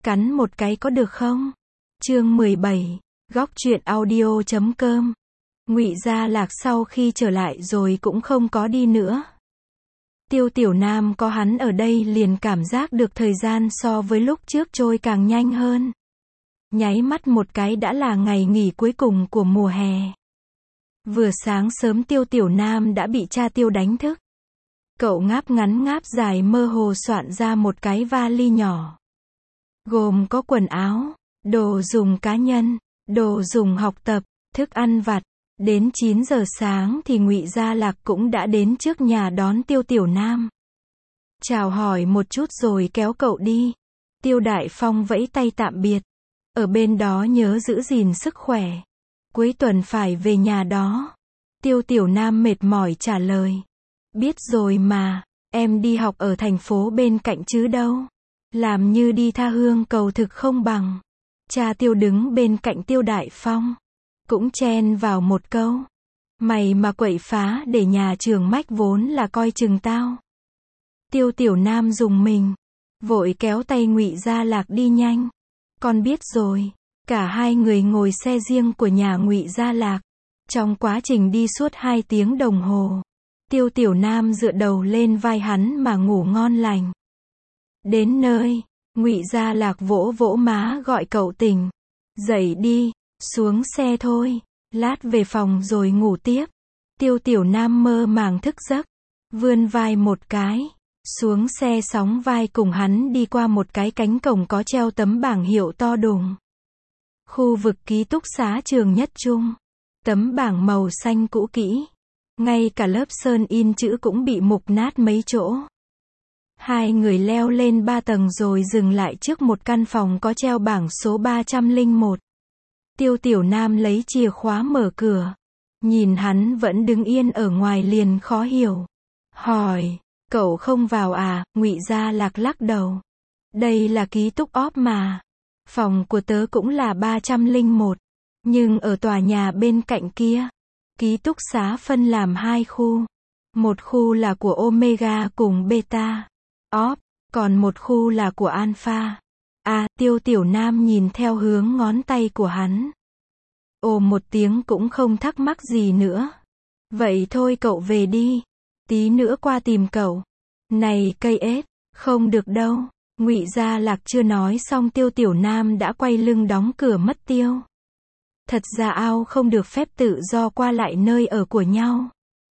Cắn một cái có được không? Chương 17, góc truyện audio.com. Ngụy Gia Lạc sau khi trở lại rồi cũng không có đi nữa. Tiêu Tiểu Nam có hắn ở đây liền cảm giác được thời gian so với lúc trước trôi càng nhanh hơn. Nháy mắt một cái đã là ngày nghỉ cuối cùng của mùa hè. Vừa sáng sớm Tiêu Tiểu Nam đã bị cha Tiêu đánh thức. Cậu ngáp ngắn ngáp dài mơ hồ soạn ra một cái vali nhỏ. Gồm có quần áo, đồ dùng cá nhân, đồ dùng học tập, thức ăn vặt. Đến 9 giờ sáng thì Ngụy Gia Lạc cũng đã đến trước nhà đón Tiêu Tiểu Nam. Chào hỏi một chút rồi kéo cậu đi. Tiêu Đại Phong vẫy tay tạm biệt. Ở bên đó nhớ giữ gìn sức khỏe. Cuối tuần phải về nhà đó. Tiêu Tiểu Nam mệt mỏi trả lời. Biết rồi mà, em đi học ở thành phố bên cạnh chứ đâu. Làm như đi tha hương cầu thực không bằng. Cha Tiêu đứng bên cạnh Tiêu Đại Phong. Cũng chen vào một câu. Mày mà quậy phá để nhà trường mách vốn là coi chừng tao. Tiêu Tiểu Nam dùng mình. Vội kéo tay Ngụy Gia Lạc đi nhanh. Con biết rồi. Cả hai người ngồi xe riêng của nhà Ngụy Gia Lạc. Trong quá trình đi suốt 2 tiếng đồng hồ. Tiêu Tiểu Nam dựa đầu lên vai hắn mà ngủ ngon lành. Đến nơi, Ngụy Gia Lạc vỗ vỗ má gọi cậu tỉnh. Dậy đi, xuống xe thôi, lát về phòng rồi ngủ tiếp. Tiêu Tiểu Nam mơ màng thức giấc, vươn vai một cái, xuống xe sóng vai cùng hắn đi qua một cái cánh cổng có treo tấm bảng hiệu to đùng. Khu vực ký túc xá trường Nhất Trung. Tấm bảng màu xanh cũ kỹ. Ngay cả lớp sơn in chữ cũng bị mục nát mấy chỗ. Hai người leo lên 3 tầng rồi dừng lại trước một căn phòng có treo bảng số 301. Tiêu Tiểu Nam lấy chìa khóa mở cửa. Nhìn hắn vẫn đứng yên ở ngoài liền khó hiểu. Hỏi, cậu không vào à? Ngụy Gia Lạc lắc đầu. Đây là ký túc óp mà. Phòng của tớ cũng là 301. Nhưng ở tòa nhà bên cạnh kia. Ký túc xá phân làm 2 khu. Một khu là của Omega cùng Beta. Óp, còn một khu là của Alpha. À, Tiêu Tiểu Nam nhìn theo hướng ngón tay của hắn. Ồ một tiếng cũng không thắc mắc gì nữa. Vậy thôi cậu về đi. Tí nữa qua tìm cậu. Này cây ếch, không được đâu. Ngụy Gia Lạc chưa nói xong Tiêu Tiểu Nam đã quay lưng đóng cửa mất tiêu. Thật ra ao không được phép tự do qua lại nơi ở của nhau.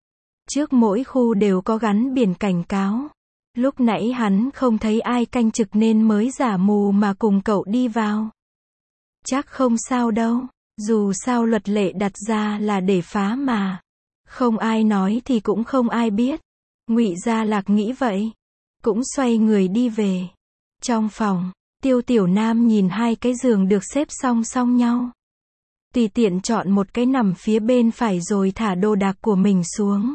Trước mỗi khu đều có gắn biển cảnh cáo. Lúc nãy hắn không thấy ai canh trực nên mới giả mù mà cùng cậu đi vào. Chắc không sao đâu, dù sao luật lệ đặt ra là để phá mà. Không ai nói thì cũng không ai biết. Ngụy Gia Lạc nghĩ vậy. Cũng xoay người đi về. Trong phòng, Tiêu Tiểu Nam nhìn 2 cái giường được xếp song song nhau. Tùy tiện chọn một cái nằm phía bên phải rồi thả đồ đạc của mình xuống.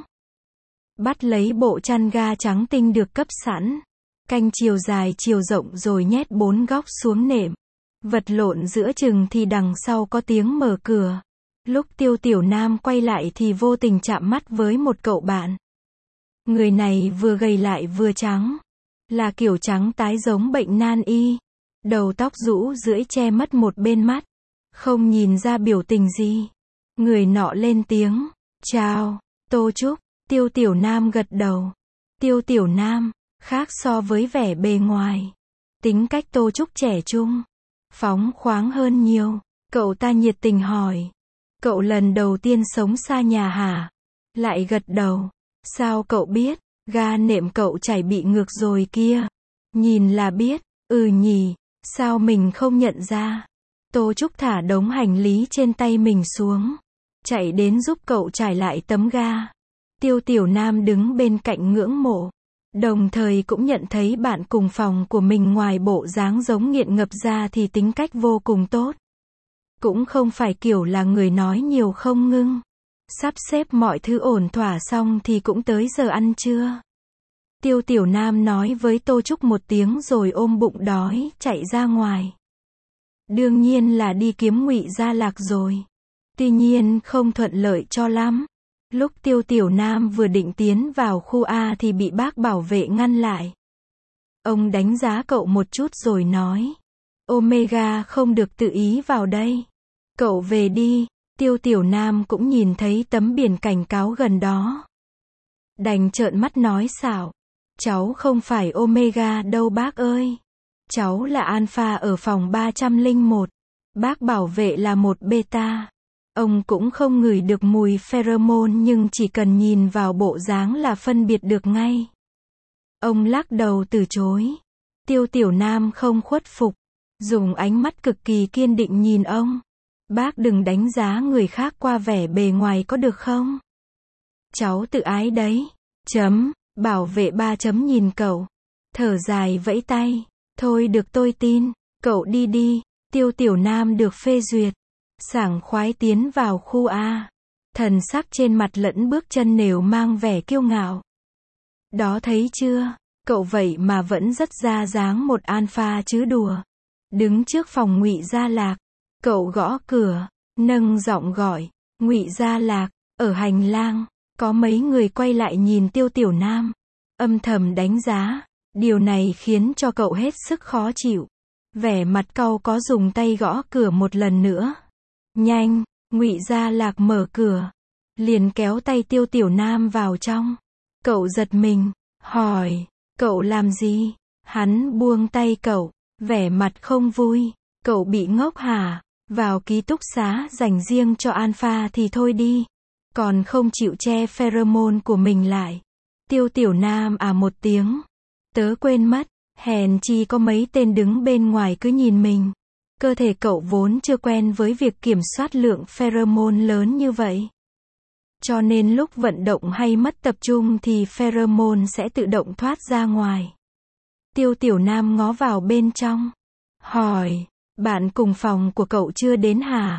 Bắt lấy bộ chăn ga trắng tinh được cấp sẵn. Canh chiều dài chiều rộng rồi nhét 4 góc xuống nệm. Vật lộn giữa chừng thì đằng sau có tiếng mở cửa. Lúc Tiêu Tiểu Nam quay lại thì vô tình chạm mắt với một cậu bạn. Người này vừa gầy lại vừa trắng. Là kiểu trắng tái giống bệnh nan y. Đầu tóc rũ rưỡi che mất một bên mắt. Không nhìn ra biểu tình gì. Người nọ lên tiếng. Chào, Tô Trúc. Tiêu Tiểu Nam gật đầu. Tiêu Tiểu Nam, khác so với vẻ bề ngoài. Tính cách Tô Trúc trẻ trung. Phóng khoáng hơn nhiều. Cậu ta nhiệt tình hỏi. Cậu lần đầu tiên sống xa nhà hả? Lại gật đầu. Sao cậu biết? Ga nệm cậu chảy bị ngược rồi kia. Nhìn là biết. Ừ nhỉ, sao mình không nhận ra? Tô Trúc thả đống hành lý trên tay mình xuống. Chạy đến giúp cậu trải lại tấm ga. Tiêu Tiểu Nam đứng bên cạnh ngưỡng mộ. Đồng thời cũng nhận thấy bạn cùng phòng của mình ngoài bộ dáng giống nghiện ngập ra thì tính cách vô cùng tốt. Cũng không phải kiểu là người nói nhiều không ngưng. Sắp xếp mọi thứ ổn thỏa xong thì cũng tới giờ ăn trưa. Tiêu Tiểu Nam nói với Tô Trúc một tiếng rồi ôm bụng đói, chạy ra ngoài. Đương nhiên là đi kiếm Ngụy Gia Lạc rồi. Tuy nhiên không thuận lợi cho lắm. Lúc Tiêu Tiểu Nam vừa định tiến vào khu A thì bị bác bảo vệ ngăn lại. Ông đánh giá cậu một chút rồi nói. Omega không được tự ý vào đây. Cậu về đi. Tiêu Tiểu Nam cũng nhìn thấy tấm biển cảnh cáo gần đó. Đành trợn mắt nói xạo. Cháu không phải Omega đâu bác ơi. Cháu là Alpha ở phòng 301. Bác bảo vệ là một beta. Ông cũng không ngửi được mùi pheromone nhưng chỉ cần nhìn vào bộ dáng là phân biệt được ngay. Ông lắc đầu từ chối. Tiêu Tiểu Nam không khuất phục. Dùng ánh mắt cực kỳ kiên định nhìn ông. Bác đừng đánh giá người khác qua vẻ bề ngoài có được không? Cháu tự ái đấy. Bảo vệ 3 nhìn cậu. Thở dài vẫy tay. Thôi được tôi tin. Cậu đi đi. Tiêu Tiểu Nam được phê duyệt. Sảng khoái tiến vào khu A. Thần sắc trên mặt lẫn bước chân đều mang vẻ kiêu ngạo. Đó thấy chưa? Cậu vậy mà vẫn rất ra dáng một alpha chứ đùa. Đứng trước phòng Ngụy Gia Lạc. Cậu gõ cửa. Nâng giọng gọi. Ngụy Gia Lạc. Ở hành lang. Có mấy người quay lại nhìn Tiêu Tiểu Nam. Âm thầm đánh giá. Điều này khiến cho cậu hết sức khó chịu. Vẻ mặt cau có dùng tay gõ cửa một lần nữa. Nhanh. Ngụy Gia Lạc mở cửa. Liền kéo tay Tiêu Tiểu Nam vào trong. Cậu giật mình. Hỏi. Cậu làm gì? Hắn buông tay cậu. Vẻ mặt không vui. Cậu bị ngốc hả? Vào ký túc xá dành riêng cho Alpha thì thôi đi. Còn không chịu che pheromone của mình lại. Tiêu Tiểu Nam một tiếng. Tớ quên mất. Hèn chi có mấy tên đứng bên ngoài cứ nhìn mình. Cơ thể cậu vốn chưa quen với việc kiểm soát lượng pheromone lớn như vậy. Cho nên lúc vận động hay mất tập trung thì pheromone sẽ tự động thoát ra ngoài. Tiêu Tiểu Nam ngó vào bên trong. Hỏi. Bạn cùng phòng của cậu chưa đến hả?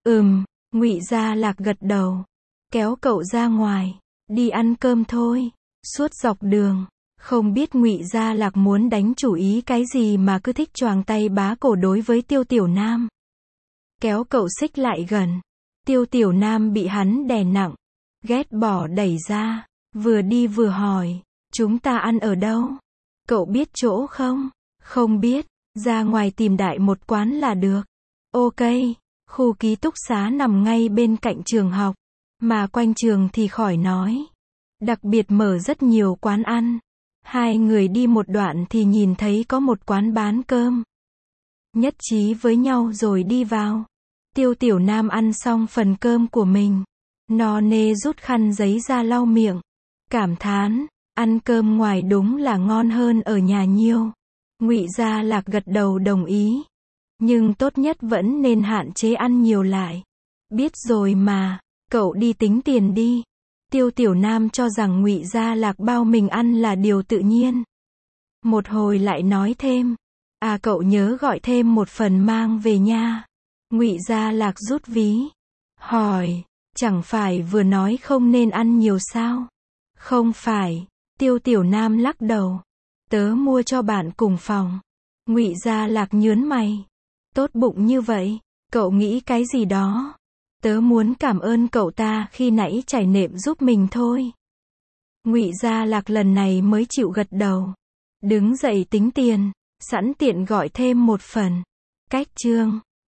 Ngụy Gia Lạc gật đầu. Kéo cậu ra ngoài. Đi ăn cơm thôi. Suốt dọc đường. Không biết Ngụy Gia Lạc muốn đánh chủ ý cái gì mà cứ thích choàng tay bá cổ đối với Tiêu Tiểu Nam. Kéo cậu xích lại gần. Tiêu Tiểu Nam bị hắn đè nặng. Ghét bỏ đẩy ra. Vừa đi vừa hỏi. Chúng ta ăn ở đâu? Cậu biết chỗ không? Không biết. Ra ngoài tìm đại một quán là được. Ok. Khu ký túc xá nằm ngay bên cạnh trường học. Mà quanh trường thì khỏi nói. Đặc biệt mở rất nhiều quán ăn. Hai người đi một đoạn thì nhìn thấy có một quán bán cơm. Nhất trí với nhau rồi đi vào. Tiêu Tiểu Nam ăn xong phần cơm của mình. No nê rút khăn giấy ra lau miệng. Cảm thán, ăn cơm ngoài đúng là ngon hơn ở nhà nhiều. Ngụy Gia Lạc gật đầu đồng ý. Nhưng tốt nhất vẫn nên hạn chế ăn nhiều lại. Biết rồi mà, cậu đi tính tiền đi. Tiêu Tiểu Nam cho rằng Ngụy Gia Lạc bao mình ăn là điều tự nhiên. Một hồi lại nói thêm. Cậu nhớ gọi thêm một phần mang về nha. Ngụy Gia Lạc rút ví. Hỏi. Chẳng phải vừa nói không nên ăn nhiều sao? Không phải. Tiêu Tiểu Nam lắc đầu. Tớ mua cho bạn cùng phòng. Ngụy Gia Lạc nhớn mày. Tốt bụng như vậy. Cậu nghĩ cái gì đó? Tớ muốn cảm ơn cậu ta khi nãy trải nệm giúp mình thôi. Ngụy Gia Lạc lần này mới chịu gật đầu. Đứng dậy tính tiền. Sẵn tiện gọi thêm một phần. Cách chương.